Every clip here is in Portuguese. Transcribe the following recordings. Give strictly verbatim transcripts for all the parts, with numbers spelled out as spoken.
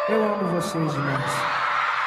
Eu amo vocês demais.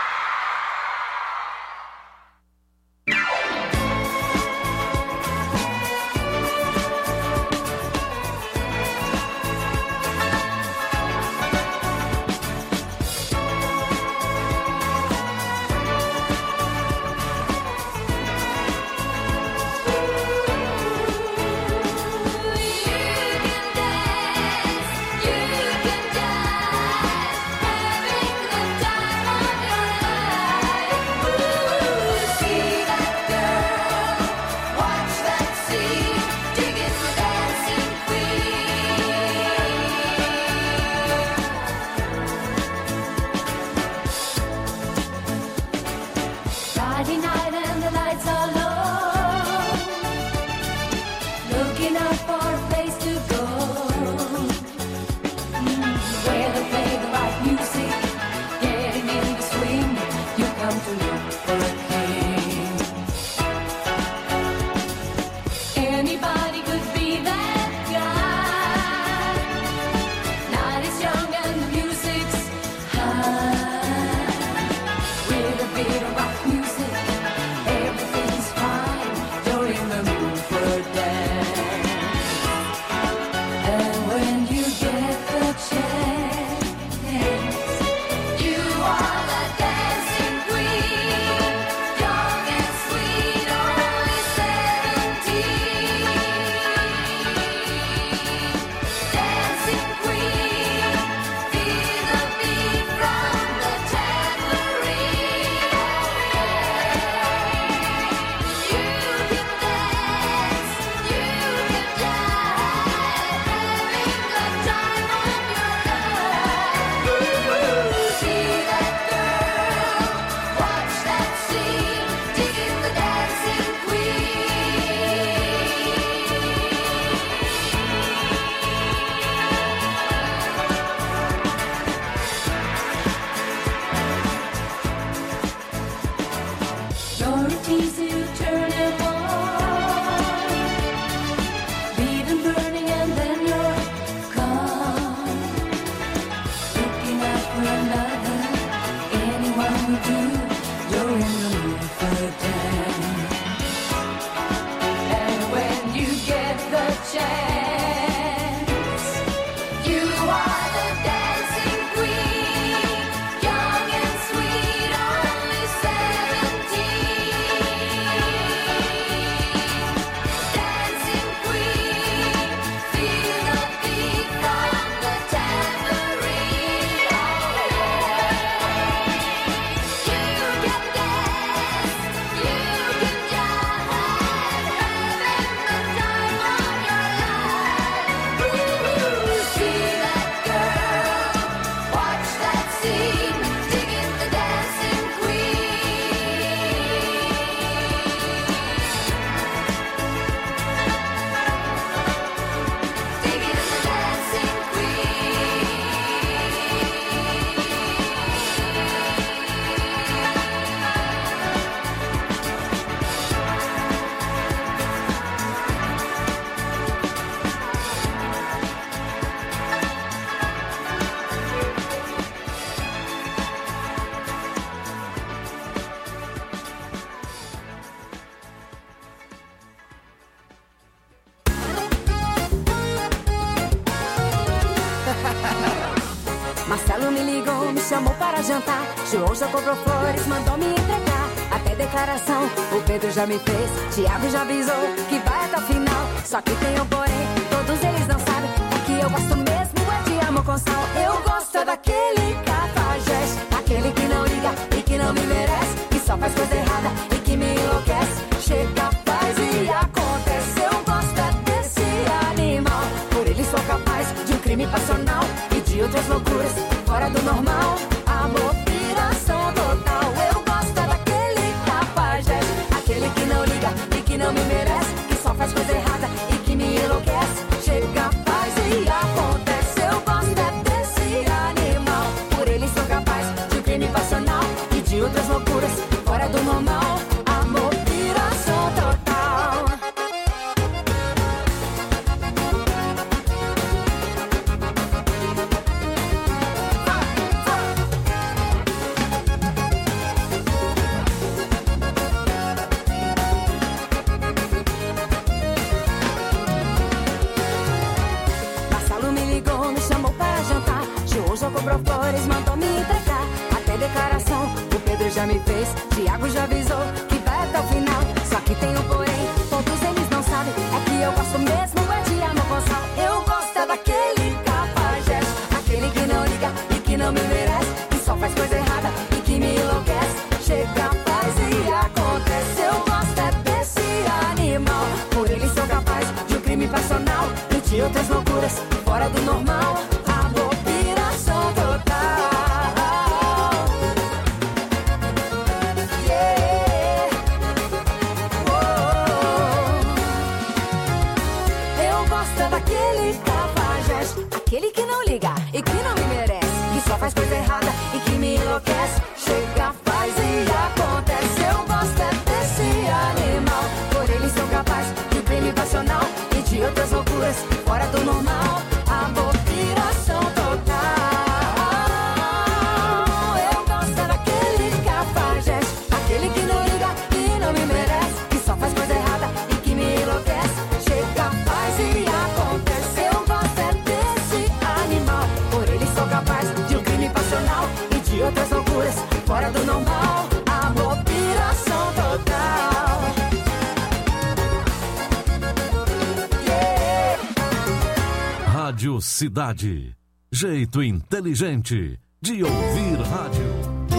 Marcelo me ligou, me chamou para jantar. João já comprou flores, mandou me entregar. Até declaração o Pedro já me fez. Tiago já avisou que vai até o final. Só que tem um porém, todos eles não sabem. O que eu gosto mesmo é de amor com sal. Eu gosto é daquele cafajeste, aquele que não liga e que não me merece, que só faz coisa errada e que me enlouquece. Chega, faz e acontece. Eu gosto é desse animal. Por ele sou capaz de um crime passional e de outras loucuras fora do normal. Amor, piração total. Eu gosto é daquele cafajeste, aquele que não liga e que não me merece, que só faz coisa errada e que me enlouquece. Chega, faz e acontece. Eu gosto é desse animal. Por ele sou capaz de um crime passional e de outras loucuras fora do normal. Amor, piração total. comprou flores, mandou me entregar. Até declaração o Pedro já me fez. Tiago já avisou que vai até o final. Só que tem um porém, todos eles não sabem. É que eu gosto mesmo é de amor com sal. Eu gosto é daquele cafajeste, aquele que não liga e que não me merece, que só faz coisa errada e que me enlouquece. Chega, faz e acontece. Eu gosto é desse animal. Por ele sou capaz de um crime passional e de outras loucuras fora do normal. Amor, piração total. Yeah. Oh. Eu gosto é daquele cafajeste, aquele que não liga e que não me merece, que só faz coisa errada e que me enlouquece. Chega, faz e acontece. Eu gosto é desse animal. Por ele sou capaz de crime passional e de outras loucuras fora do normal. Amor, piração total. Eu gosto é daquele cafajeste, aquele que não liga e não me merece, que só faz coisa errada e que me enlouquece. Chega, faz e acontece. Eu gosto é desse animal. Por ele sou capaz de um crime passional e de outras loucuras fora do normal. Amor, piração total. Yeah. Rádio Cidade. Jeito inteligente de ouvir rádio.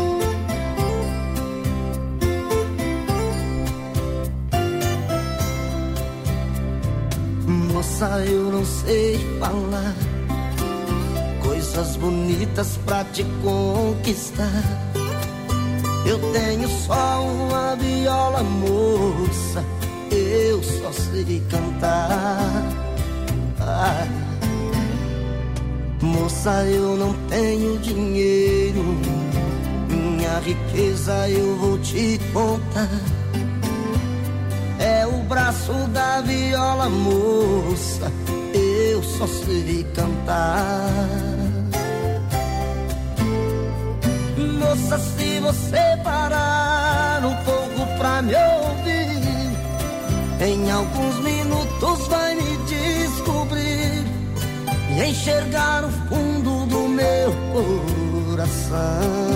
Moça, eu não sei falar coisas bonitas pra te conquistar. Eu tenho só uma viola, moça, eu só sei cantar. Ai, moça, eu não tenho dinheiro, minha riqueza eu vou te contar. É o braço da viola, moça, eu só sei cantar. Moça, se você parar um pouco pra me ouvir, em alguns minutos vai me descobrir e enxergar o fundo do meu coração.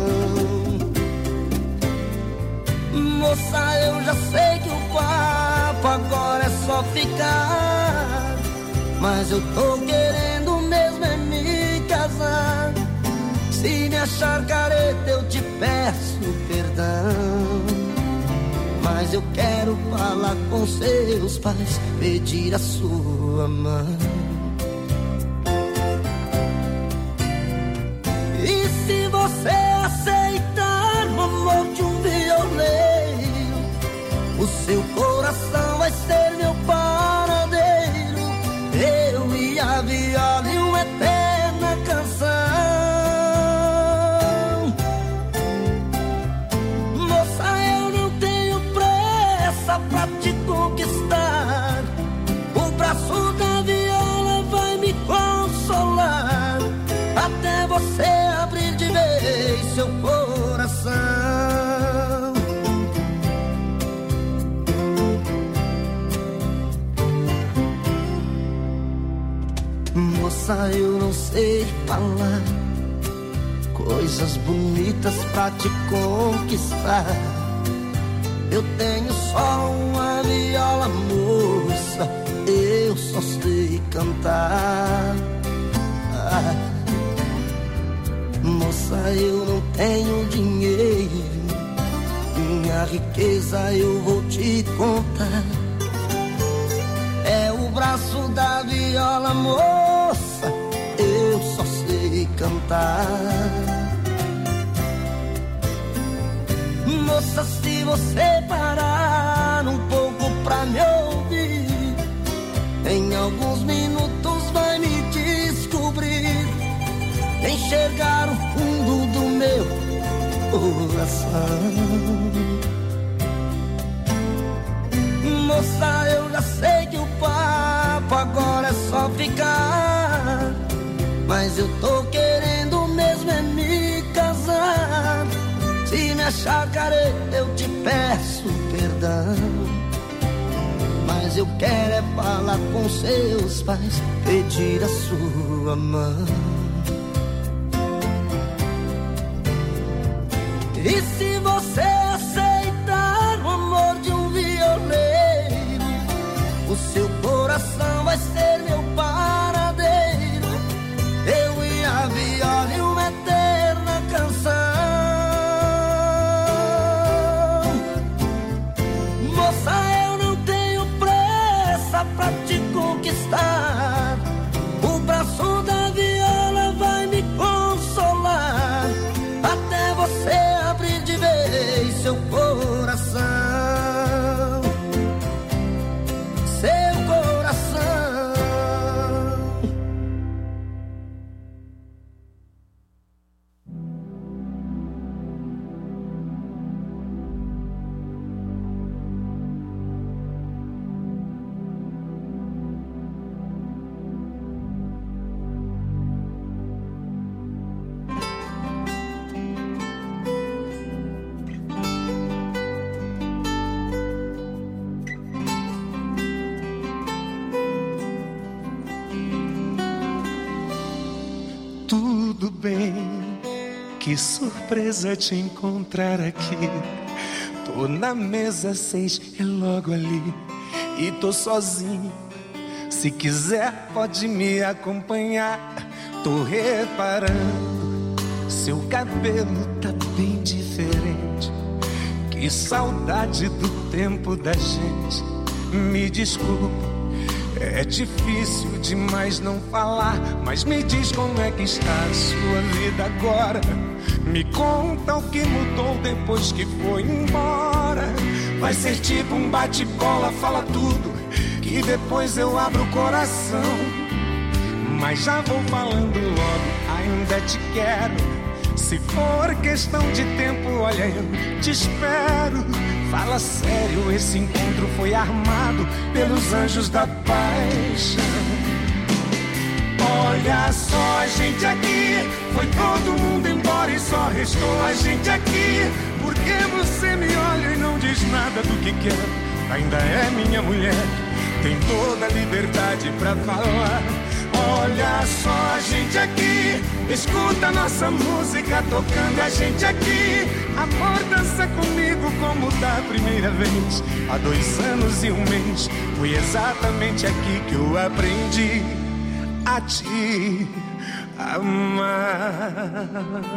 Moça, eu já sei que o papo agora é só ficar, mas eu tô querendo mesmo é me casar. Se me achar careta eu te peço perdão, mas eu quero falar com seus pais, pedir a sua mão. E se você aceitar o amor de um violeiro, o seu coração vai ser meu paradeiro. Eu e a viola e uma eterna canção. Moça, eu não tenho pressa pra te conquistar. O braço da viola vai me consolar, até você abrir de vez seu coração. Moça, eu não sei falar coisas bonitas pra te conquistar. Eu tenho só uma viola, moça, eu só sei cantar. Ah, moça, eu não tenho dinheiro, minha riqueza eu vou te contar. É o braço da viola, moça, eu só sei cantar. Moça, se você parar um pouco pra me ouvir, em alguns minutos vai me descobrir, enxergar o fundo do meu coração. Moça, eu já sei que o papo agora é só ficar, mas eu tô querendo mesmo é me casar. Se me achar careta eu te peço perdão, mas eu quero é falar com seus pais, pedir a sua mão. E se você aceitar o amor de um violeiro, o seu coração vai ser meu paradeiro. Eu e a viola e uma eterna canção. Moça, eu não tenho pressa pra te conquistar. O braço da viola vai me consolar, até você abrir de vez seu coração. Seu coração. Tudo bem, que surpresa te encontrar aqui. Tô na mesa seis, é logo ali, e tô sozinho. Se quiser pode me acompanhar. Tô reparando, seu cabelo tá bem diferente. Que saudade do tempo da gente. Me desculpa, é difícil demais não falar, mas me diz como é que está a sua vida agora. Me conta o que mudou depois que foi embora. Vai ser tipo um bate-bola, fala tudo, que depois eu abro o coração. Mas já vou falando logo, ainda te quero. Se for questão de tempo, olha, eu te espero. Fala sério, esse encontro foi armado pelos anjos da paixão. Olha só a gente aqui, foi todo mundo embora e só restou a gente aqui. Por que você me olha e não diz nada do que quer? Ainda é minha mulher, tem toda a liberdade pra falar. Olha só a gente aqui, escuta nossa música tocando a gente aqui. Amor, dança comigo como da primeira vez. Há dois anos e um mês, foi exatamente aqui que eu aprendi a te amar.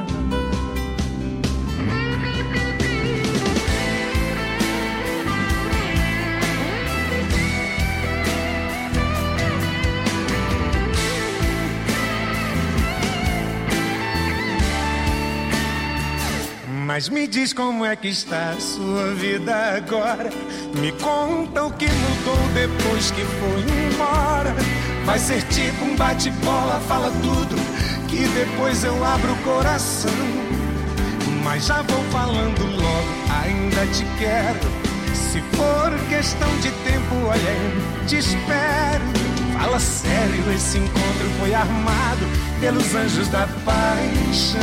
Mas me diz como é que está a sua vida agora. Me conta o que mudou depois que foi embora. Vai ser tipo um bate-bola, fala tudo, que depois eu abro o coração. Mas já vou falando logo, ainda te quero. Se for questão de tempo, olha, eu te espero. Fala sério, esse encontro foi armado pelos anjos da paixão.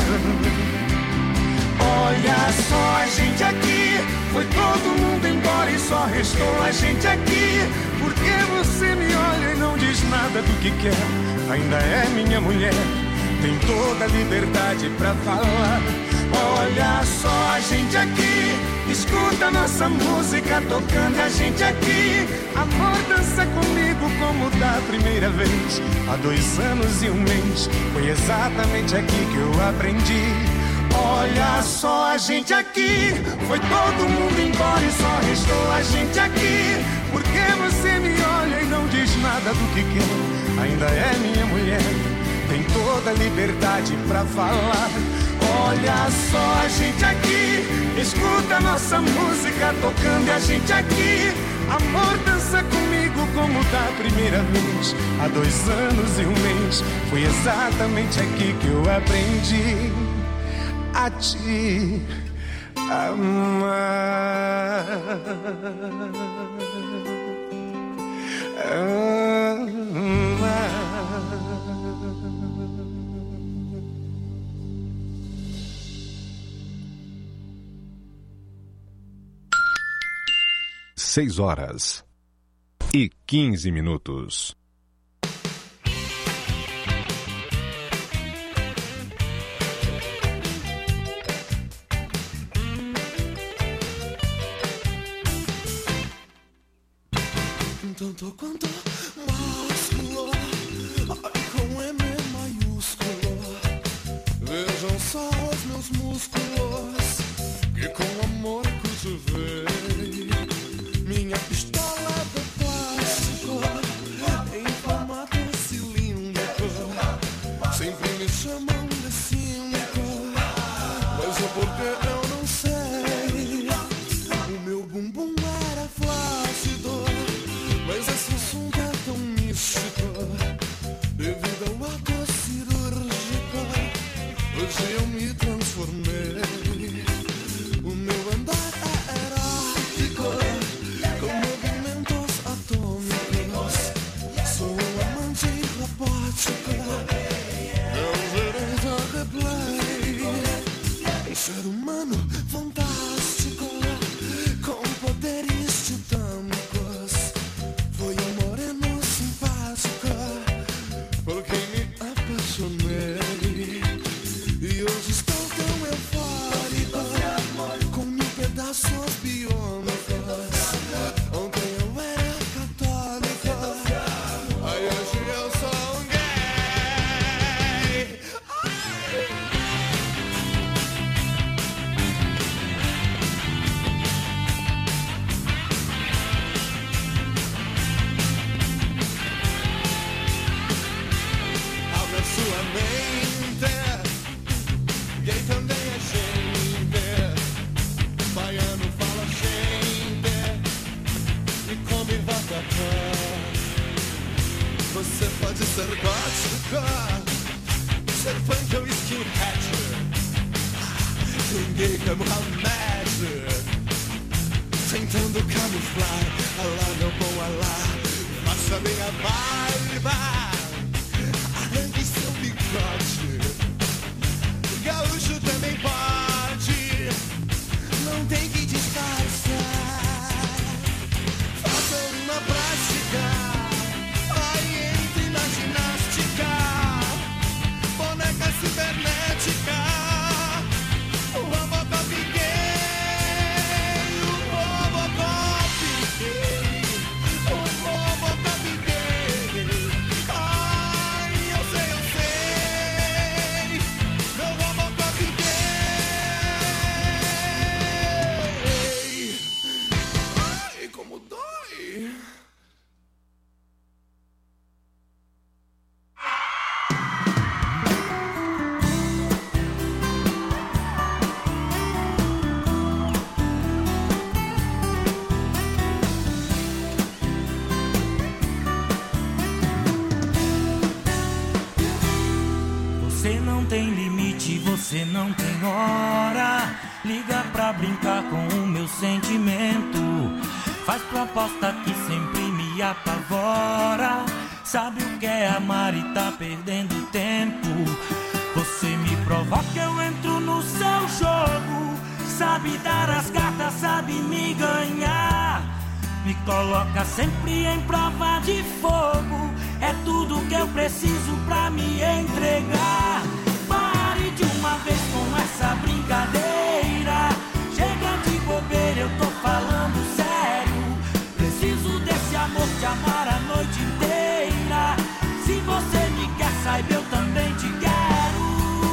Olha só a gente aqui, foi todo mundo embora e só restou a gente aqui. Por que você me olha e não diz nada do que quer? Ainda é minha mulher, tem toda a liberdade pra falar. Olha só a gente aqui, escuta nossa música tocando a gente aqui. Amor, dança comigo como da primeira vez. Há dois anos e um mês, foi exatamente aqui que eu aprendi. Olha só a gente aqui, foi todo mundo embora e só restou a gente aqui. Por que você me olha e não diz nada do que quer? Ainda é minha mulher, tem toda a liberdade pra falar. Olha só a gente aqui, escuta nossa música tocando a gente aqui. Amor, dança comigo como da primeira vez. Há dois anos e um mês, foi exatamente aqui que eu aprendi a te amar. Amar. Seis horas e quinze minutos. Quanto, quanto másculo, ai com M maiúsculo. Vejam só os meus músculos, que com amor cultivei. Minha pistola de plástico, em formato cilíndrico. Sempre me chamam de cínico, mas o porquê eu não sei. O meu bumbum era flácido, mas esse assunto é tão místico. Devido ao ato cirúrgico, hoje eu me transformei. O meu andar é erótico, com movimentos atômicos. Sou um amante robótico, é o direito a replay. Um ser humano fantástico, com poderes titânicos. Foi um moreno simpático, por quem me apaixonei. E hoje estou tão eufórico, com mil pedaços biônicos. Ontem eu era católico, aí hoje eu sou um gay. Abra sua mente, gay também é gente. Baiano fala gente e come vatapá. Você pode ser gótico, ser punk ou skinhead. Tem gay como Mohamed, tentando camuflar. Alá, meu bom Alá, faça minha barba, arranque seu bigode. Gaúcho também pode, não tem que disfarçar. Faça uma plástica, aí entre na ginástica. Boneca cibernética, o Robocop gay, o Robocop gay, o Robocop gay. Ai, eu sei, eu sei, meu Robocop gay. Ai, como dói. Você não tem limite, você não tem hora. Liga pra brincar com o meu sentimento. Faz proposta que sempre me apavora. Sabe o que é amar e tá perdendo tempo. Você me provoca, eu entro no seu jogo. Sabe dar as cartas, sabe me ganhar. Me coloca sempre em prova de fogo. É tudo que eu preciso pra me entregar. Pare de uma vez com essa brincadeira. Chega de bobeira, eu tô falando sério. Preciso desse amor, te amar a noite inteira. Se você me quer, saiba, eu também te quero.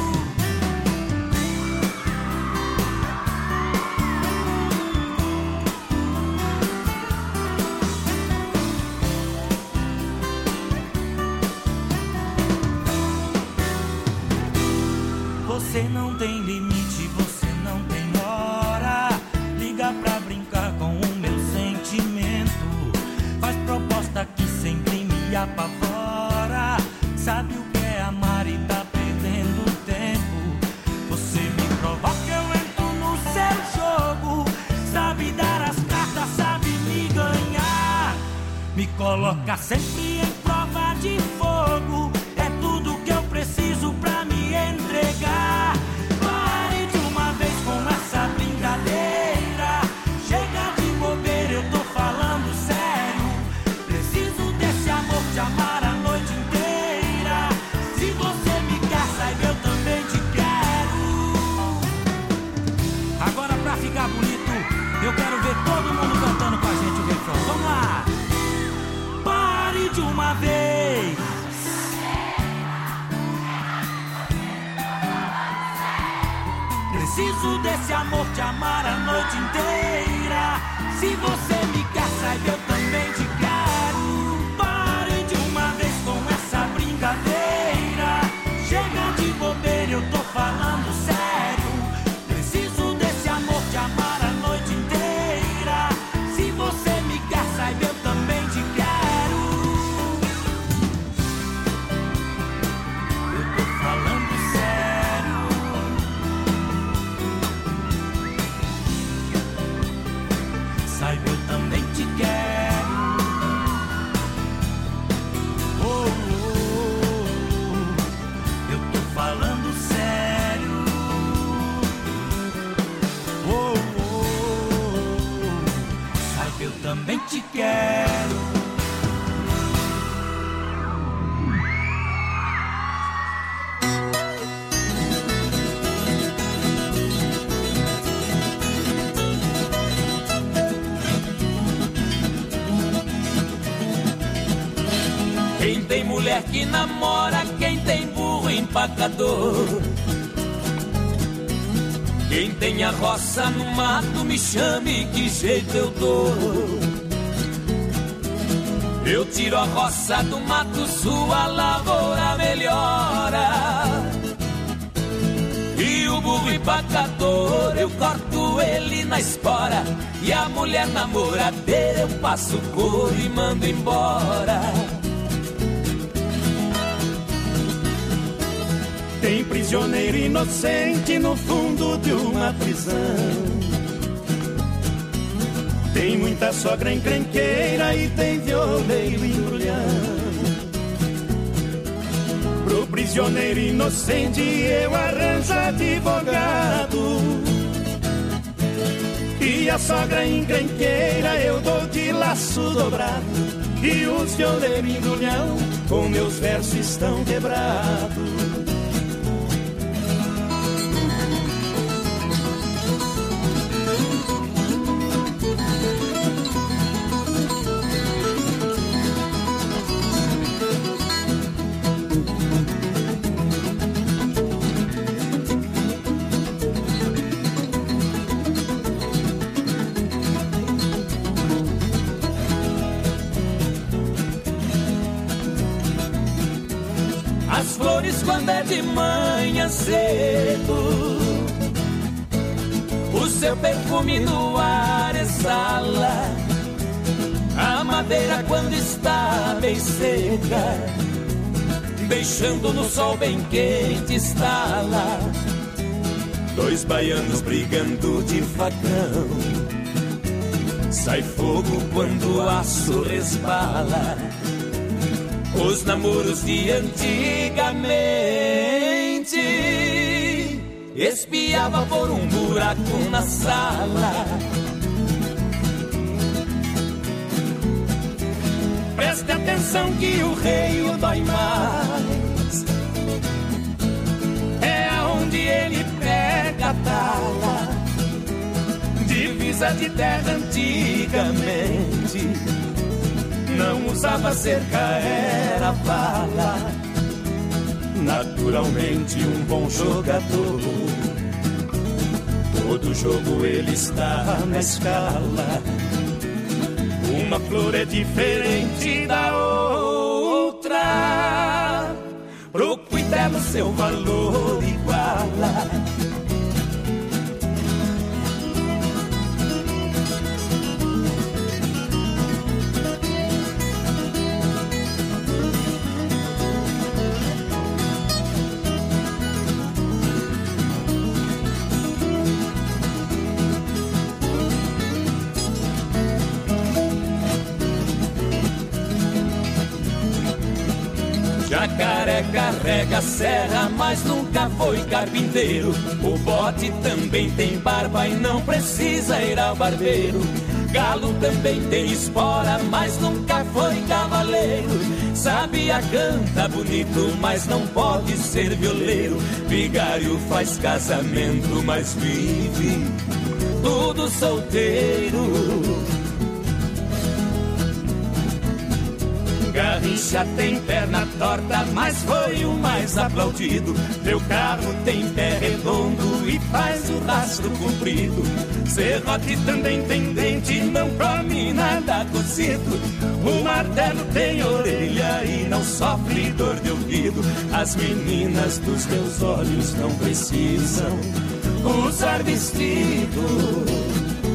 Você não tem limite, você não tem hora. Liga pra brincar com o meu sentimento. Faz proposta que sempre me apavora. Sabe o que é amar e tá perdendo tempo. Você me provoca, eu entro no seu jogo. Sabe dar as cartas, sabe me ganhar. Me coloca sempre em prova de fogo. É tudo que eu preciso pra me entregar. Pare de uma vez com essa brincadeira. Chega de bobeira, eu tô falando sério. Preciso desse amor, te amar a noite inteira. Se você me quer, saiba, eu também te quero. Agora pra ficar bonito, eu quero ver todo mundo cantando com a gente o refrão. Vamos lá! Preciso desse amor, te amar a noite inteira. Se você me quer, saiba, eu também te quero. Pare de uma vez com essa brincadeira. Chega de bobeira, eu tô falando sério. Preciso desse amor, te amar a noite inteira. Se você me quer, saiba, eu também te quero. Eu tô falando sério. Saiba, eu também te quero. Oh, oh, oh. Eu tô falando sério. Oh, oh, oh. Saiba, eu também te quero. Quem tem mulher que namora, quem tem burro empacador. Quem tem a roça no mato, me chame, que jeito eu dou. Eu tiro a roça do mato, sua lavoura melhora. E o burro empacador, eu corto ele na espora. E a mulher namoradeira, eu passo couro e mando embora. Tem prisioneiro inocente no fundo de uma prisão. Tem muita sogra encrenqueira e tem violeiro embrulhão. Pro prisioneiro inocente eu arranjo advogado. E a sogra encrenqueira eu dou de laço dobrado. E os violeiros embrulhão com meus versos estão quebrados. As flores quando é de manhã cedo, o seu perfume no ar exala. A madeira quando está bem seca, deixando no sol bem quente estala. Dois baianos brigando de facão, sai fogo quando o aço resbala. Os namoros de antigamente espiava por um buraco na sala. Preste atenção que o rei o dói mais, é aonde ele pega a tala. Divisa de terra antigamente não usava cerca, era bala. Naturalmente um bom jogador, todo jogo ele está na escala. Uma flor é diferente da outra, pro cuidado seu valor iguala. Jacaré carrega serra, mas nunca foi carpinteiro. O bode também tem barba e não precisa ir ao barbeiro. Galo também tem espora, mas nunca foi cavaleiro. Sabia, canta bonito, mas não pode ser violeiro. Vigário faz casamento, mas vive tudo solteiro. Garrincha tem perna torta, mas foi o mais aplaudido. Meu carro tem pé redondo e faz o rastro comprido. Serrote também tem dente, não come nada cozido. O martelo tem orelha e não sofre dor de ouvido. As meninas dos meus olhos não precisam usar vestido.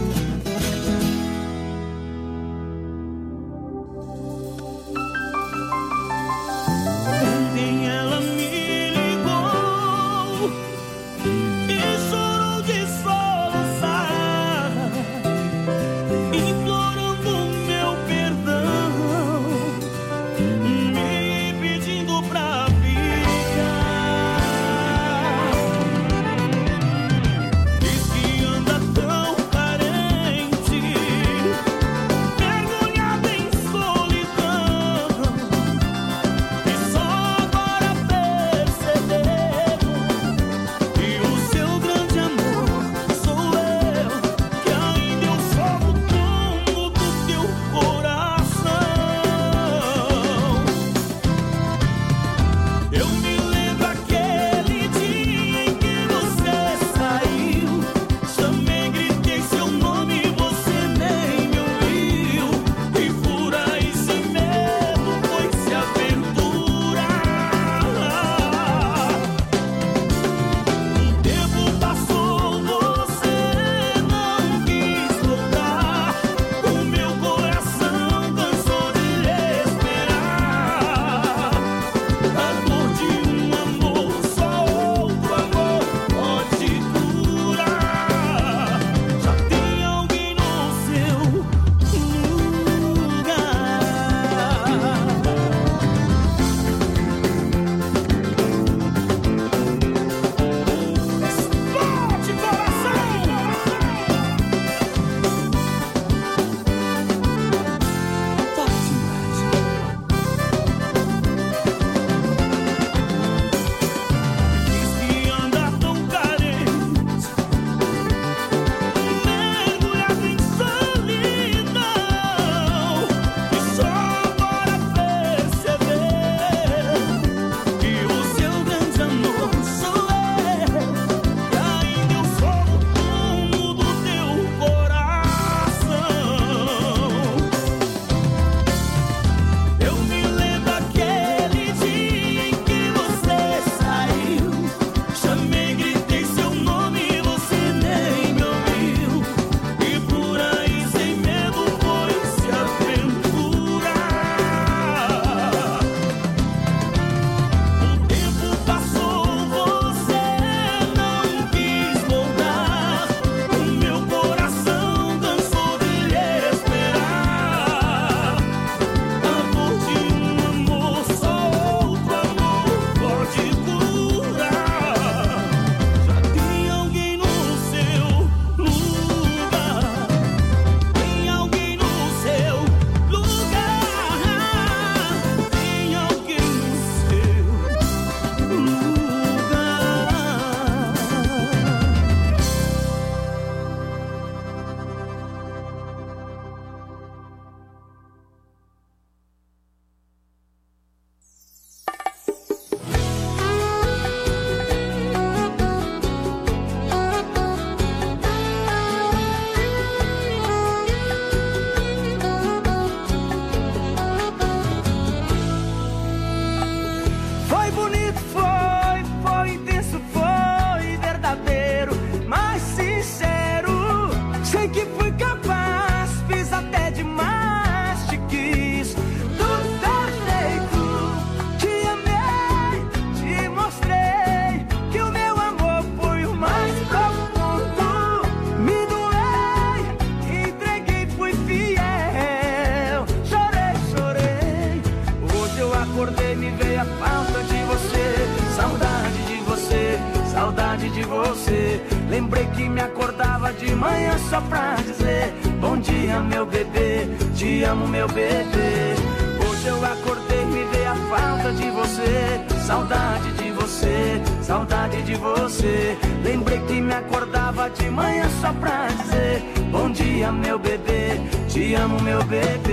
Lembrei que me acordava de manhã só pra dizer: bom dia, meu bebê, te amo, meu bebê. Hoje eu acordei, me veio a falta de você, saudade de você, saudade de você. Lembrei que me acordava de manhã só pra dizer: bom dia, meu bebê, te amo, meu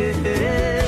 bebê.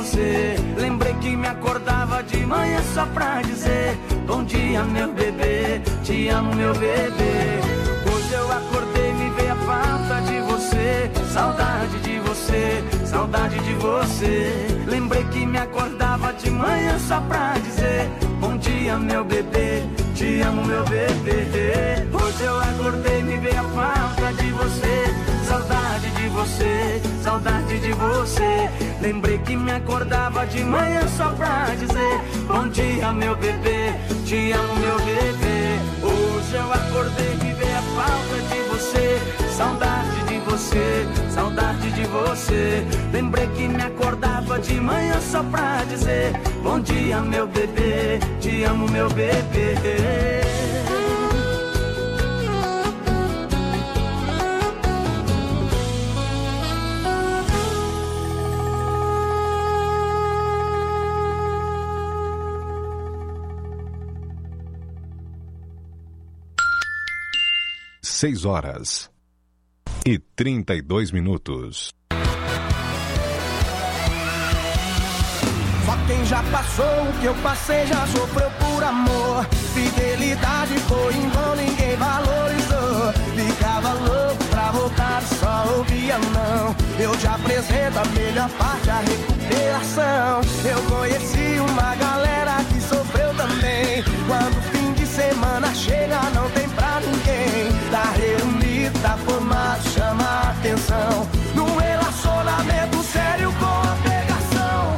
você. Lembrei que me acordava de manhã só pra dizer: bom dia, meu bebê, te amo, meu bebê. Hoje eu acordei, me veio a falta de você, saudade de você, saudade de você. Lembrei que me acordava de manhã só pra dizer: bom dia, meu bebê, te amo, meu bebê. Hoje eu acordei, me veio a falta de você, saudade de você, saudade de você. Lembrei que me acordava de manhã só pra dizer: bom dia, meu bebê, te amo, meu bebê. Hoje eu acordei, me veio a falta de você, saudade de você, saudade de você. Lembrei que me acordava de manhã só pra dizer: bom dia, meu bebê, te amo, meu bebê. Seis horas e trinta e dois minutos. Só quem já passou o que eu passei já sofreu por amor. Fidelidade foi em vão, ninguém valorizou. Ficava louco pra voltar, só ouvia não. Eu te apresento a melhor parte, a recuperação. Eu conheci uma galera que sofreu também. Quando o fim de semana chega, não tem pra ninguém. Tá reunido, tá formado, chama a atenção. Num relacionamento sério com a pegação.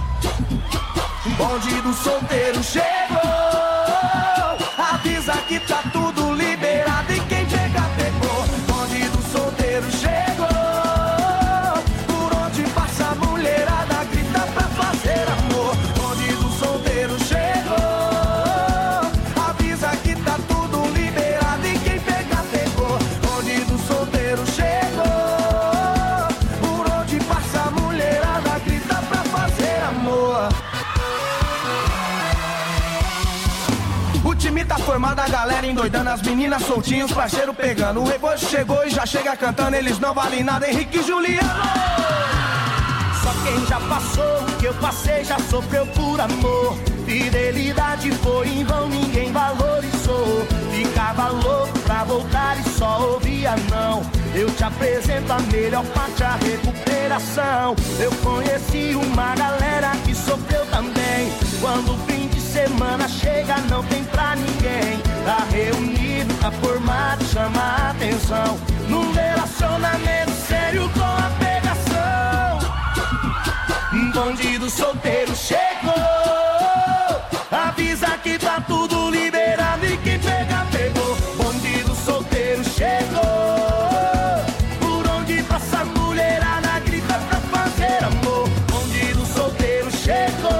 Bonde do solteiro chegou. Avisa que tá tudo liberado e quem chega pegou. Bonde do solteiro chegou. Por onde passa a mulherada grita pra fazer amor. Bonde do solteiro chegou. Avisa que tá tudo liberado e quem pega pegou. Bonde do solteiro chegou. Por onde passa a mulherada grita pra fazer amor. O time tá formado, a galera endoidando, as meninas soltinhas, parceiro pegando. O Revojo chegou e já chega cantando, eles não valem nada, Henrique e Juliano. Só quem já passou o que eu passei já sofreu por amor. Fidelidade foi em vão, ninguém valorizou. Ficava louco pra voltar e só ouvia não. Eu te apresento a melhor parte, a recuperação. Eu conheci uma galera que sofreu também. Quando o fim de semana chega, não tem pra ninguém. Tá reunido, tá formado, chama a atenção. Num relacionamento sério com a pegação. Bandido solteiro chegou. Avisa que tá tudo liberado e quem pega, pegou. Bandido solteiro chegou. Por onde passa a mulherada grita pra fazer amor. Bandido solteiro chegou.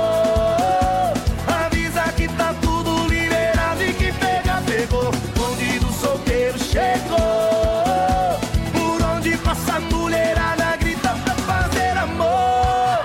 Avisa que tá tudo liberado e quem pega, pegou. Bandido solteiro chegou. Por onde passa a mulherada grita pra fazer amor.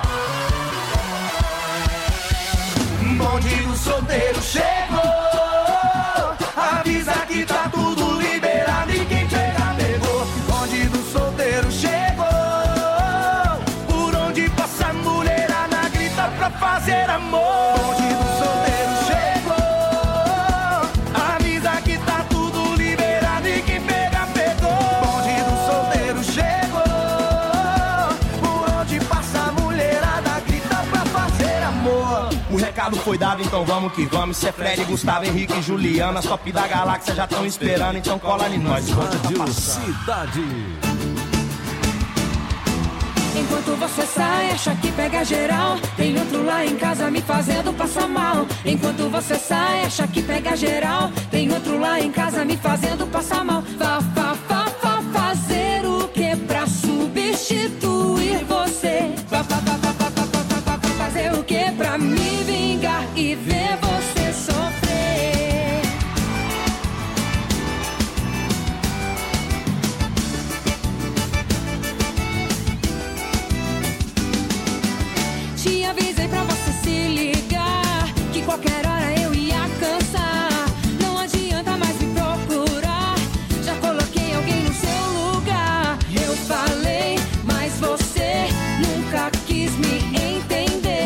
Bandido solteiro chegou. Avisa que tá tudo liberado e quem pega pegou. Bandido solteiro chegou. Por onde passa a mulherada grita pra fazer amor. Bandido solteiro chegou. Avisa que tá tudo liberado e quem pega pegou. Bandido solteiro chegou. Por onde passa a mulherada grita pra fazer amor. O recado foi dado, então vamos que vamos. Cê é Fred, Gustavo, Henrique e Juliana. As top da galáxia já estão esperando, então cola em nós. Rádio Cidade. Enquanto você sai, acha que pega geral. Tem outro lá em casa me fazendo passar mal. Enquanto você sai, acha que pega geral. Tem outro lá em casa me fazendo passar mal. Vá, vá, vá, vá fazer o que pra substituir você? Vá, vá, vá, vá, vá, vá, vá, vá, vá fazer o que pra me vingar e ver você sofrer? Te avisei pra você se ligar, que qualquer hora eu ia cansar. Não adianta mais me procurar, já coloquei alguém no seu lugar. Eu falei, mas você nunca quis me entender.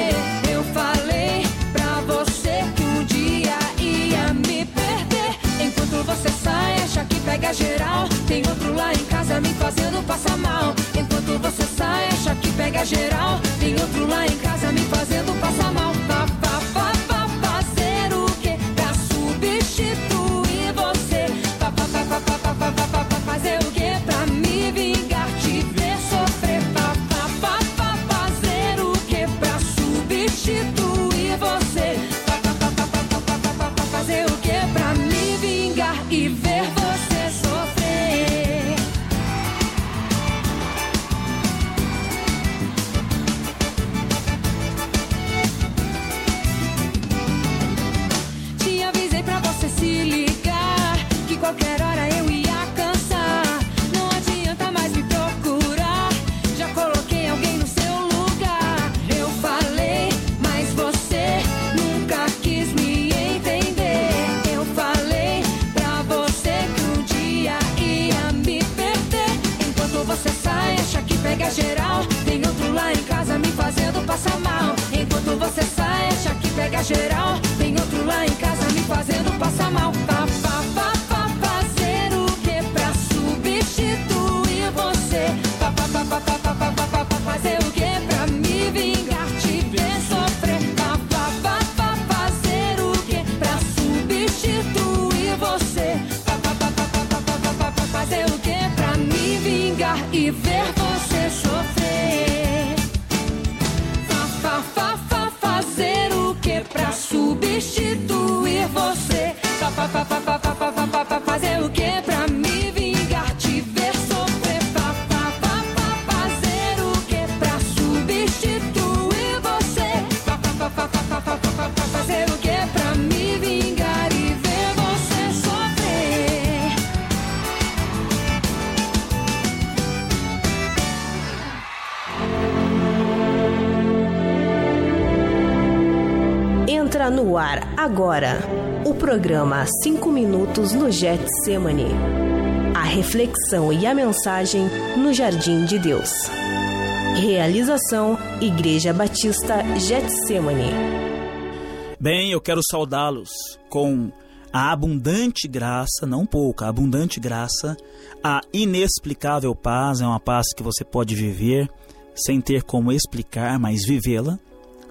e ver você sofrer. Te avisei pra você se ligar, que qualquer hora eu ia cansar. Não adianta mais me procurar, já coloquei alguém no seu lugar. Eu falei, mas você nunca quis me entender. Eu falei pra você que um dia ia me perder. Enquanto você sai, acha que pega geral, tem outro lá em casa me fazendo passar mal. Enquanto você sai, acha que pega geral, tem outro lá em casa me fazendo passar mal. Pá, pá, pá, pá, fazer o que pra substituir você? Pá, pá, pá, pá, pá, pá, pá, pá, pá, pá, fazer o que pra me vingar, te ver sofrer? Pá, pá, pá, pá, fazer o que pra substituir você? Pá, pá, pá, pá, pá, pá, pá, pá, pá, fazer o que pra me vingar e ver você sofrer? Pá, pá, pá, pá, fazer o que pra substituir você? Pá, pá, pá, pá, pá, pá, pá, pá, pá, pá, fazer o que pra me vingar, te ver sofrer? Pá, pá, pá, pá, fazer o que pra substituir você? Pá, pá, pá, pá, pá, pá, pá, pá, pá, fazer o que pra me vingar e ver você sofrer? Entra no ar agora o programa cinco minutos no Getsemane. A reflexão e a mensagem no Jardim de Deus. Realização Igreja Batista Getsemane. Bem, eu quero saudá-los com a abundante graça, não pouca, a abundante graça, a inexplicável paz, é uma paz que você pode viver sem ter como explicar, mas vivê-la.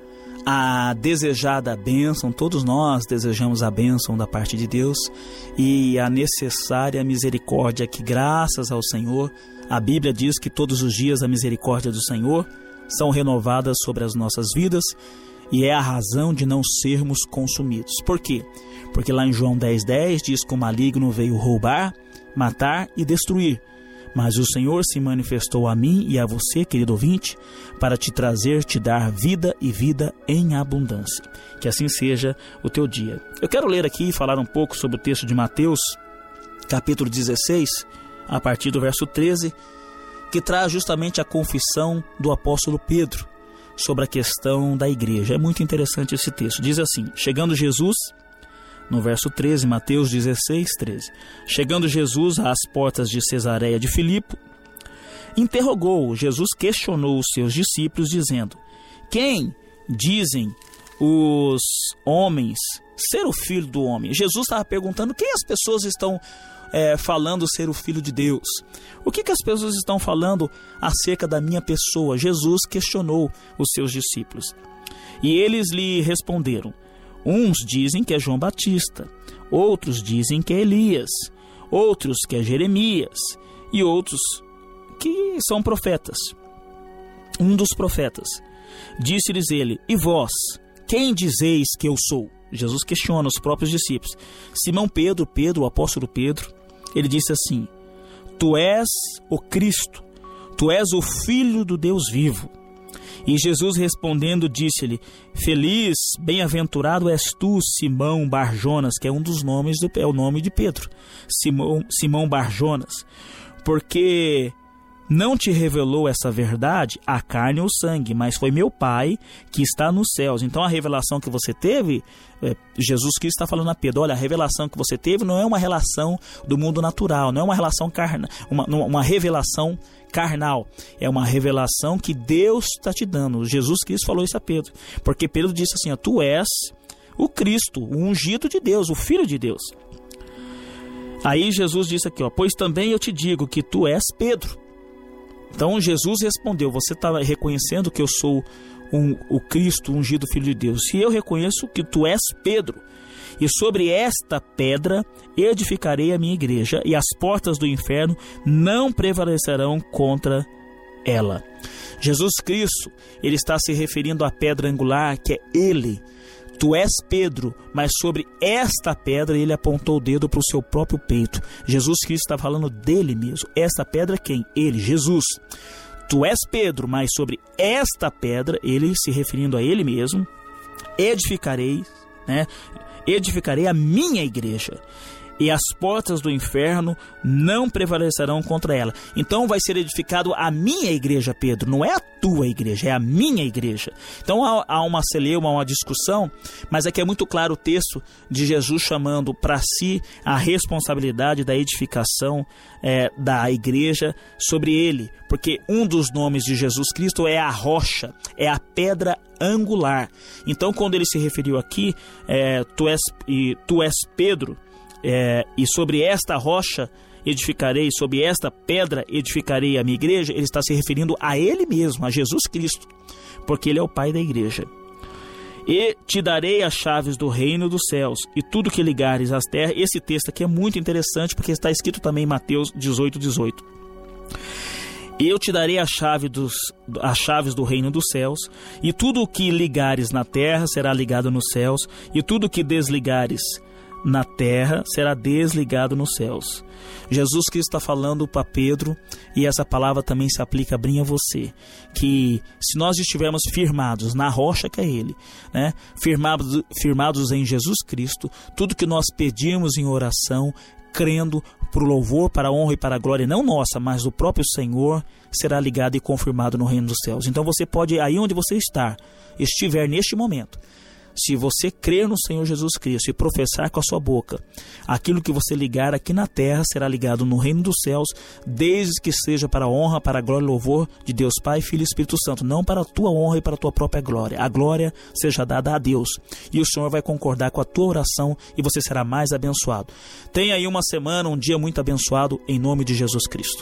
A desejada bênção, todos nós desejamos a bênção da parte de Deus, e a necessária misericórdia que, graças ao Senhor, a Bíblia diz que todos os dias a misericórdia do Senhor são renovadas sobre as nossas vidas, e é a razão de não sermos consumidos. Por quê? Porque lá em João dez, dez diz que o maligno veio roubar, matar e destruir. Mas o Senhor se manifestou a mim e a você, querido ouvinte, para te trazer, te dar vida e vida em abundância. Que assim seja o teu dia. Eu quero ler aqui e falar um pouco sobre o texto de Mateus, capítulo dezesseis, a partir do verso treze, que traz justamente a confissão do apóstolo Pedro sobre a questão da igreja. É muito interessante esse texto. Diz assim: chegando Jesus... No verso treze, Mateus dezesseis, treze. Chegando Jesus às portas de Cesareia de Filipe, interrogou, Jesus questionou os seus discípulos, dizendo: quem dizem os homens ser o Filho do Homem? Jesus estava perguntando quem as pessoas estão é, falando ser o Filho de Deus. O que, que as pessoas estão falando acerca da minha pessoa? Jesus questionou os seus discípulos. E eles lhe responderam: uns dizem que é João Batista, outros dizem que é Elias, outros que é Jeremias, e outros que são profetas. Um dos profetas. Disse-lhes ele: e vós, quem dizeis que eu sou? Jesus questiona os próprios discípulos. Simão Pedro, Pedro, o apóstolo Pedro, ele disse assim: tu és o Cristo, tu és o Filho do Deus vivo. E Jesus respondendo disse-lhe: feliz, bem-aventurado és tu, Simão Barjonas, que é um dos nomes, do, é o nome de Pedro, Simão, Simão Barjonas, porque não te revelou essa verdade a carne ou sangue, mas foi meu Pai que está nos céus. Então a revelação que você teve, é, Jesus Cristo está falando a Pedro: olha, a revelação que você teve não é uma relação do mundo natural, não é uma relação carnal, uma, uma revelação carnal, é uma revelação que Deus está te dando. Jesus Cristo falou isso a Pedro, porque Pedro disse assim: ó, tu és o Cristo, o ungido de Deus, o Filho de Deus. Aí Jesus disse aqui, ó, pois também eu te digo que tu és Pedro. Então Jesus respondeu: você está reconhecendo que eu sou um, o Cristo, o ungido Filho de Deus, e eu reconheço que tu és Pedro, e sobre esta pedra edificarei a minha igreja, e as portas do inferno não prevalecerão contra ela. Jesus Cristo, ele está se referindo à pedra angular, que é ele. Tu és Pedro, mas sobre esta pedra ele apontou o dedo para o seu próprio peito. Jesus Cristo está falando dele mesmo. Esta pedra quem? Ele, Jesus. Tu és Pedro, mas sobre esta pedra, ele se referindo a ele mesmo, edificarei, né? Edificarei a minha igreja. E as portas do inferno não prevalecerão contra ela. Então vai ser edificado a minha igreja, Pedro. Não é a tua igreja, é a minha igreja. Então há, há uma celeuma, uma discussão, mas aqui é muito claro o texto de Jesus chamando para si a responsabilidade da edificação é, da igreja sobre ele. Porque um dos nomes de Jesus Cristo é a rocha, é a pedra angular. Então quando ele se referiu aqui, é, tu, és, e, tu és Pedro, É, e sobre esta rocha edificarei, sobre esta pedra edificarei a minha igreja, ele está se referindo a ele mesmo, a Jesus Cristo, porque ele é o Pai da igreja. E te darei as chaves do reino dos céus, e tudo que ligares às terras. Esse texto aqui é muito interessante, porque está escrito também em Mateus dezoito, dezoito. Eu te darei a chave dos, as chaves do reino dos céus, e tudo o que ligares na terra será ligado nos céus, e tudo o que desligares na terra será desligado nos céus. Jesus Cristo está falando para Pedro, e essa palavra também se aplica a mim e a você, que se nós estivermos firmados na rocha que é Ele, né? firmados, firmados em Jesus Cristo, tudo que nós pedimos em oração, crendo para o louvor, para a honra e para a glória, não nossa, mas do próprio Senhor, será ligado e confirmado no reino dos céus. Então você pode, aí onde você está, estiver neste momento, se você crer no Senhor Jesus Cristo e professar com a sua boca, aquilo que você ligar aqui na terra será ligado no reino dos céus, desde que seja para a honra, para a glória e louvor de Deus Pai, Filho e Espírito Santo, não para a tua honra e para a tua própria glória. A glória seja dada a Deus, e o Senhor vai concordar com a tua oração e você será mais abençoado. Tenha aí uma semana, um dia muito abençoado, em nome de Jesus Cristo.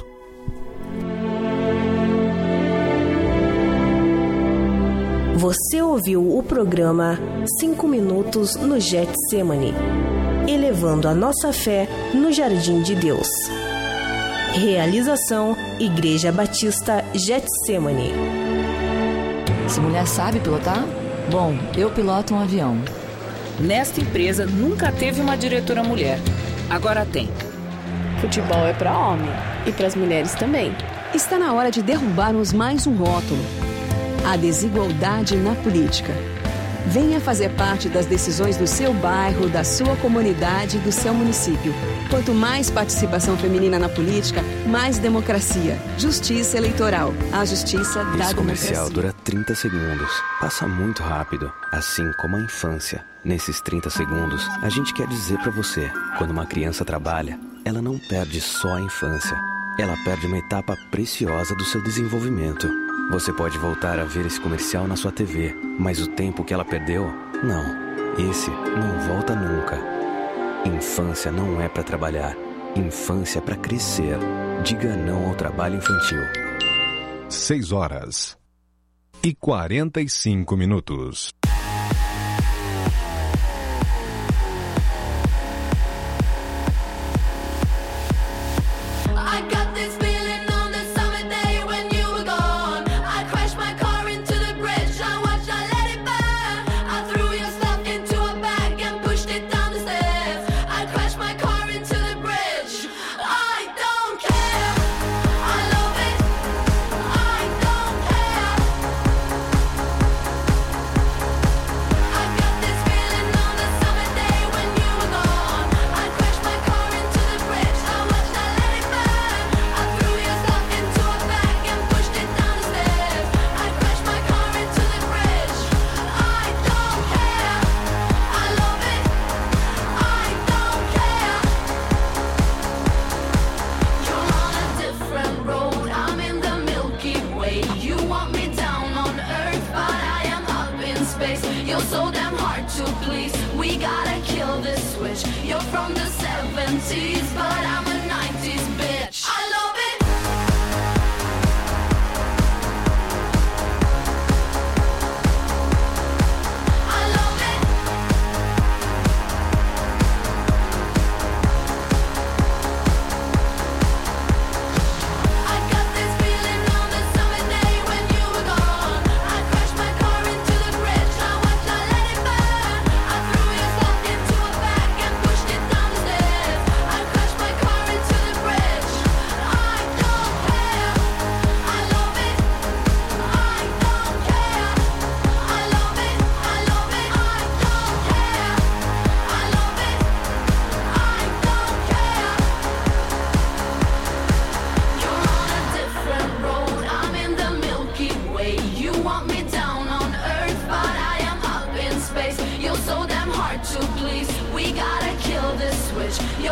Você ouviu o programa cinco minutos no Getsemane, elevando a nossa fé no Jardim de Deus. Realização Igreja Batista Getsemane. Essa mulher sabe pilotar? Bom, eu piloto um avião. Nesta empresa nunca teve uma diretora mulher. Agora tem. Futebol é para homem e para as mulheres também. Está na hora de derrubarmos mais um rótulo: a desigualdade na política. Venha fazer parte das decisões do seu bairro, da sua comunidade e do seu município. Quanto mais participação feminina na política, mais democracia. Justiça eleitoral. A justiça da democracia. Esse comercial dura trinta segundos. Passa muito rápido, assim como a infância. Nesses trinta segundos, a gente quer dizer pra você: quando uma criança trabalha, ela não perde só a infância. Ela perde uma etapa preciosa do seu desenvolvimento. Você pode voltar a ver esse comercial na sua T V, mas o tempo que ela perdeu, não. Esse não volta nunca. Infância não é para trabalhar. Infância é para crescer. Diga não ao trabalho infantil. seis horas e quarenta e cinco minutos.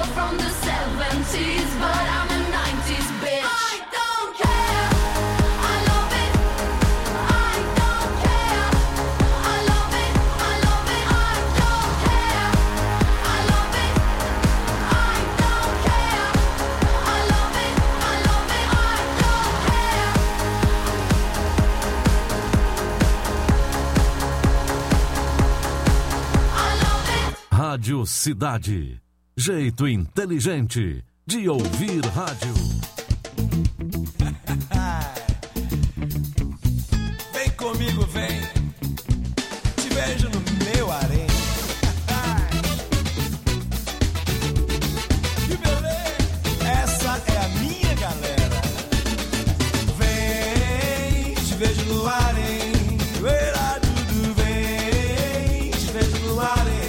girl from the seventies, but I'm a nineties bitch. I don't care, I love it. I don't care, I love it. I love it. I don't care, I love it. I don't care, I love it. I love it. I don't care. I love it. Rádio Cidade. Jeito inteligente de ouvir rádio. Vem comigo, vem. Te vejo no meu harém. Que beleza! Essa é a minha galera. Vem, te vejo no harém. Uera, dudu, vem, te vejo no harém.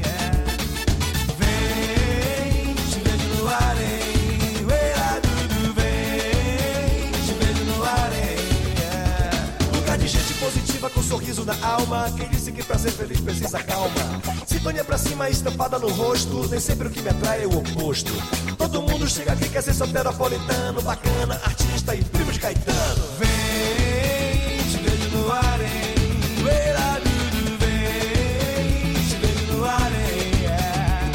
Vem, te vejo no harém. Uera, dudu, vem, te vejo no harém. Lugar de gente positiva com sorriso na alma. Quem disse que pra ser feliz precisa calma? Sintonia pra cima estampada no rosto. Nem sempre o que me atrai é o oposto. Todo mundo chega aqui quer ser soteropolitano, bacana, artista e primo de Caetano. Vem, te vejo no harém. Uera, dudu, vem, te vejo no harém. é.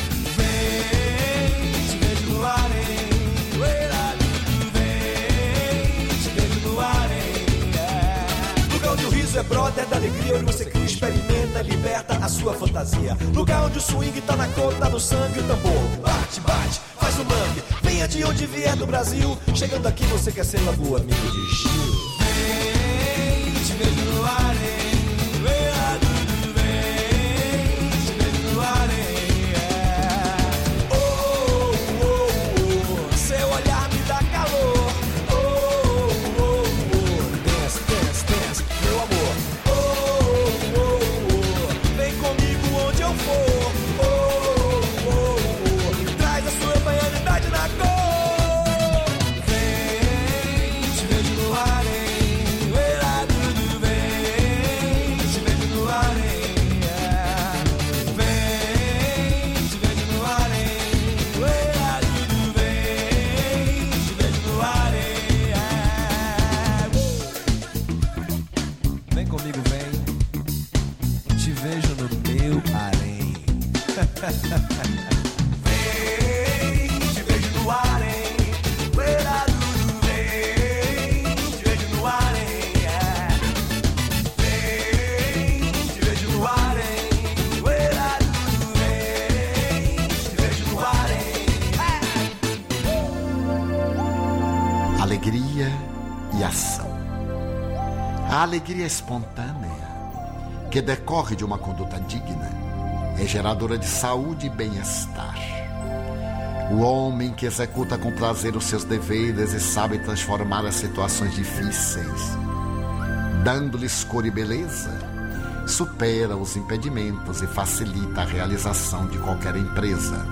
Vem, te vejo no harém. Uera, dudu, vem, te vejo no harém. é. Lugar onde o riso é brother da alegria, onde você cria, experimenta, liberta a sua fantasia. Lugar onde o swing tá na cor, tá no sangue, o tambor bate, bate, faz o mangue. Venha de onde vier do Brasil, chegando aqui você quer ser logo amigo de Gil. Vem, te vejo no harém. Uera, dudu, vem, te vejo no harém. é. Oh, oh, oh, seu olhar me dá calor. Oh, oh, oh, dance, dance, dance, meu amor. Oh, oh, oh, vem comigo onde eu for. Oh, oh, oh, traz a sua baianidade na cor. Vem, te vejo no harém. Uera, dudu, vem, te vejo no harém. é. Vem, te vejo no harém. Uera, dudu, vem, te vejo no harém. é. Vem comigo, vem. Te vejo no meu harém. Vem, te vejo no harém. Uera, dudu, vem, te vejo no harém. é. Vem, te vejo no harém. Uera, dudu, vem, te vejo no harém. Alegria e ação. A alegria espontânea, que decorre de uma conduta digna, é geradora de saúde e bem-estar. O homem que executa com prazer os seus deveres e sabe transformar as situações difíceis, dando-lhes cor e beleza, supera os impedimentos e facilita a realização de qualquer empresa.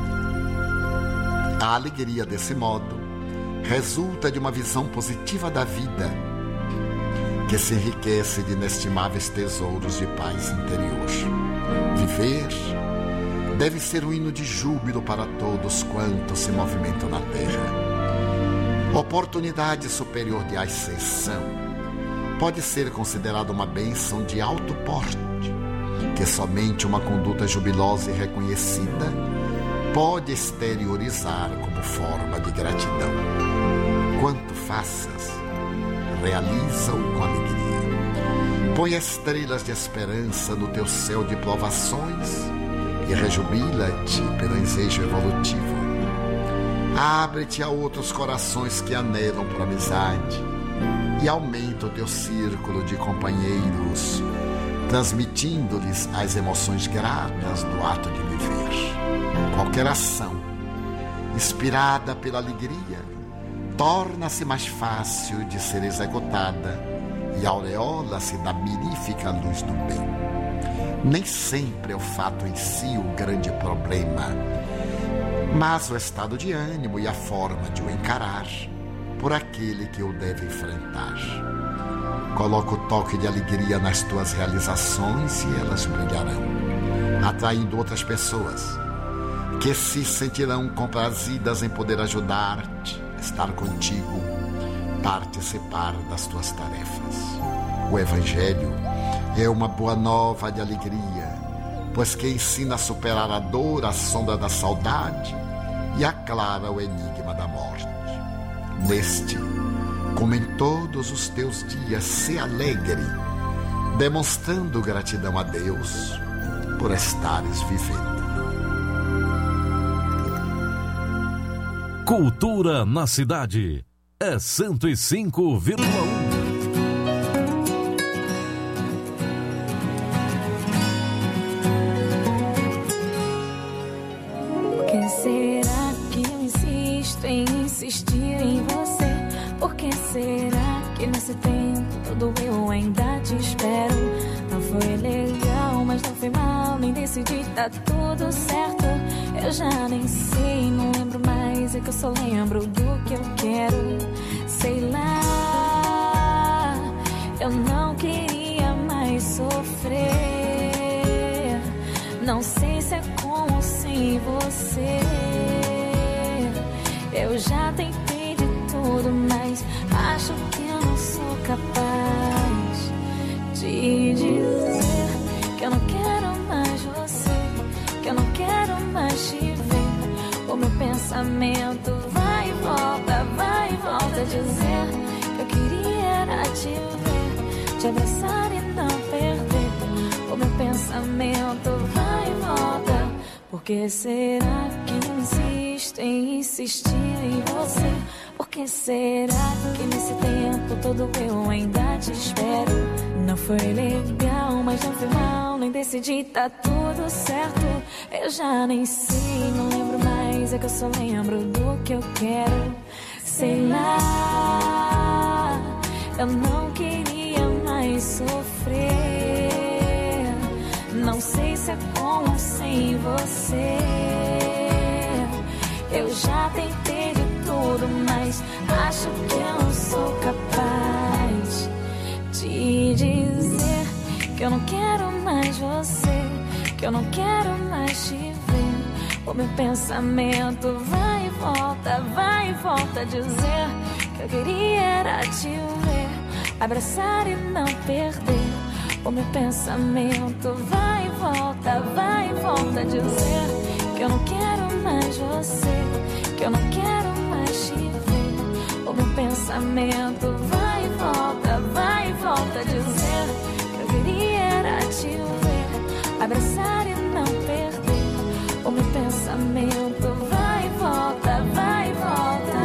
A alegria, desse modo, resulta de uma visão positiva da vida, que se enriquece de inestimáveis tesouros de paz interior. Viver deve ser um hino de júbilo para todos quantos se movimentam na terra. Oportunidade superior de ascensão pode ser considerada uma bênção de alto porte, que somente uma conduta jubilosa e reconhecida pode exteriorizar como forma de gratidão. Quanto faças, realiza-o com alegria. Põe estrelas de esperança no teu céu de provações e rejubila-te pelo ensejo evolutivo. Abre-te a outros corações que anelam por amizade e aumenta o teu círculo de companheiros, transmitindo-lhes as emoções gratas do ato de viver. Qualquer ação inspirada pela alegria torna-se mais fácil de ser executada e aureola-se da mirífica luz do bem. Nem sempre é o fato em si o grande problema, mas o estado de ânimo e a forma de o encarar por aquele que o deve enfrentar. Coloca o toque de alegria nas tuas realizações e elas brilharão, atraindo outras pessoas. que se sentirão comprazidas em poder ajudar-te, estar contigo, participar das tuas tarefas. O Evangelho é uma boa nova de alegria, pois que ensina a superar a dor, a sombra da saudade e aclara o enigma da morte. Neste, como em todos os teus dias, se alegre, demonstrando gratidão a Deus por estares vivendo. Cultura na cidade é cento e cinco vírgula um. Por que será que eu insisto em insistir em você? Por que será que nesse tempo todo eu ainda te espero? Não foi legal, mas não foi mal, nem decidi, tá tudo certo. Eu já nem sei, não lembro mais, é que eu só lembro do que eu quero. Sei lá, eu não queria mais sofrer. Não sei se é com ou sem você. Eu já tentei de tudo, mas acho que eu não sou capaz de dizer que eu não quero mais você, que eu não quero mais te ver. O meu pensamento vai e volta, vai e volta, dizer que eu queria era te ver, te abraçar e não perder. O meu pensamento vai e volta. Por que será que eu insisto em insistir em você? Por que será que nesse tempo todo eu ainda te espero? Não foi legal, mas não foi mal, nem decidi, tá tudo certo. Eu já nem sei, não lembro mais, é que eu só lembro do que eu quero. Sei lá, eu não queria mais sofrer. Não sei se é com ou sem você. Eu já tentei de tudo, mas acho que eu não sou capaz de dizer que eu não quero mais você, que eu não quero mais te ver. O meu pensamento vai e volta, vai e volta, dizer que eu queria era te ver, abraçar e não perder. O meu pensamento vai e volta, vai e volta, dizer que eu não quero mais você, que eu não quero mais te ver. O meu pensamento vai e volta, vai e volta, dizer que eu queria era te ver, abraçar e não perder. O meu pensamento vai e volta, vai e volta.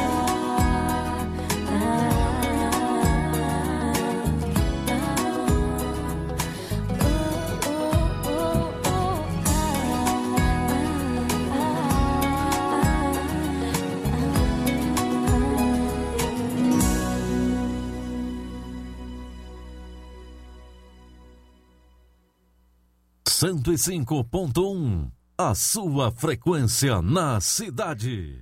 cento e cinco ponto um, a sua frequência na cidade.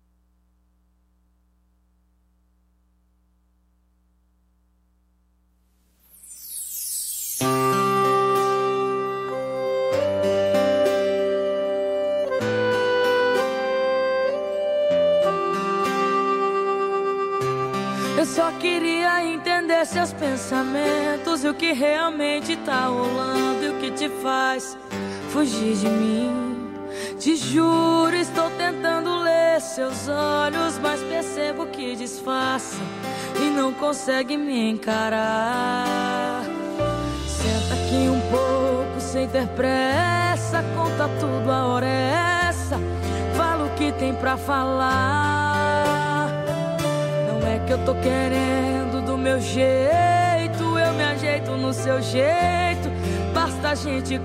Eu só queria entender seus pensamentos e o que realmente tá rolando e o que te faz fugir de mim. Te juro, estou tentando ler seus olhos, mas percebo que disfarça e não consegue me encarar. Senta aqui um pouco sem ter pressa, conta tudo, a hora é essa, fala o que tem pra falar. Não é que eu tô querendo do meu jeito, eu me ajeito no seu jeito, basta a gente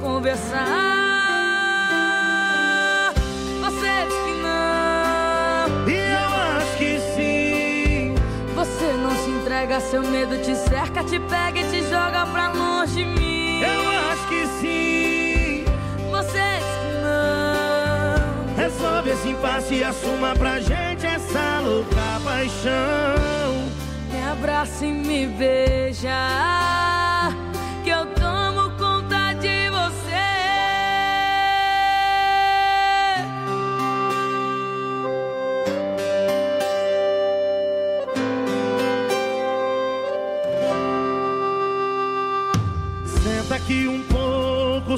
conversar. Você diz que não, e eu acho que sim. Você não se entrega, seu medo te cerca, te pega e te joga pra longe de mim. Eu acho que sim. Você diz que não. Resolve esse impasse e assuma pra gente essa louca paixão. Me abraça e me beija, que eu tomo conta de você.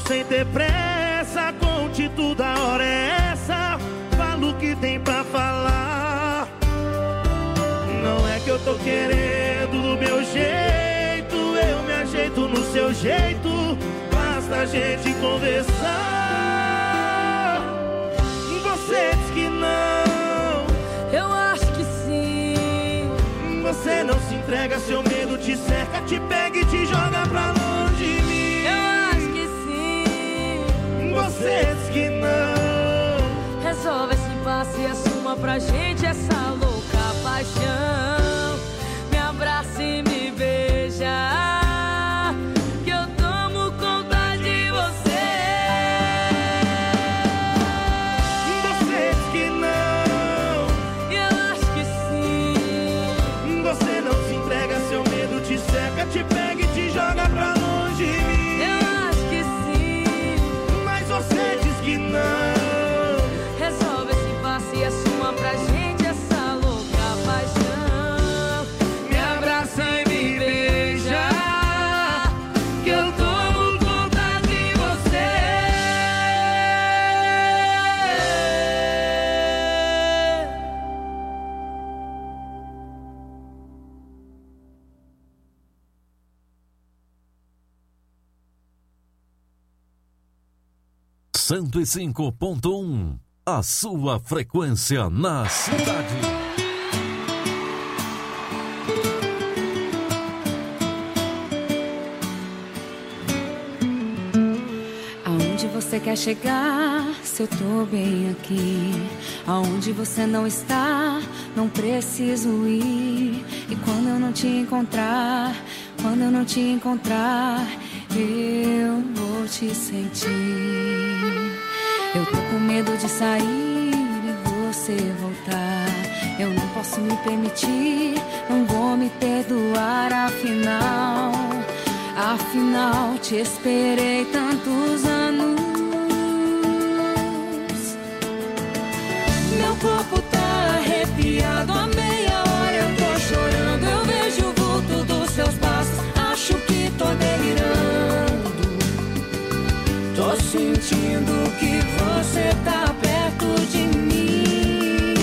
sem ter pressa, conte tudo, a hora é essa. Fala o que tem pra falar. Não é que eu tô querendo do meu jeito, eu me ajeito no seu jeito. Basta a gente conversar. Você diz que não, eu acho que sim. Você não se entrega, seu medo te cerca, te pega e te joga pra longe de mim. Eu acho que sim. Você diz que não. Resolve esse impasse e assuma pra gente essa louca paixão. Me abraça e me beija, que eu tomo conta de você. Você diz que não, eu acho que sim. Você não se entrega, seu medo te cerca, te pega e te joga pra longe de mim. Eu acho que sim, mas você diz que não. Resolve esse impasse e assuma pra gente essa louca paixão. Me abraça e me beija, que eu tomo conta de você. cento e cinco ponto um, a sua frequência na cidade. Aonde você quer chegar, se eu tô bem aqui? Aonde você não está, não preciso ir. E quando eu não te encontrar, quando eu não te encontrar, eu vou te sentir. Eu tô com medo de sair e você voltar. Eu não posso me permitir, não vou me perdoar. Afinal, afinal te esperei tantos anos. Meu corpo tá arrepiado, amei a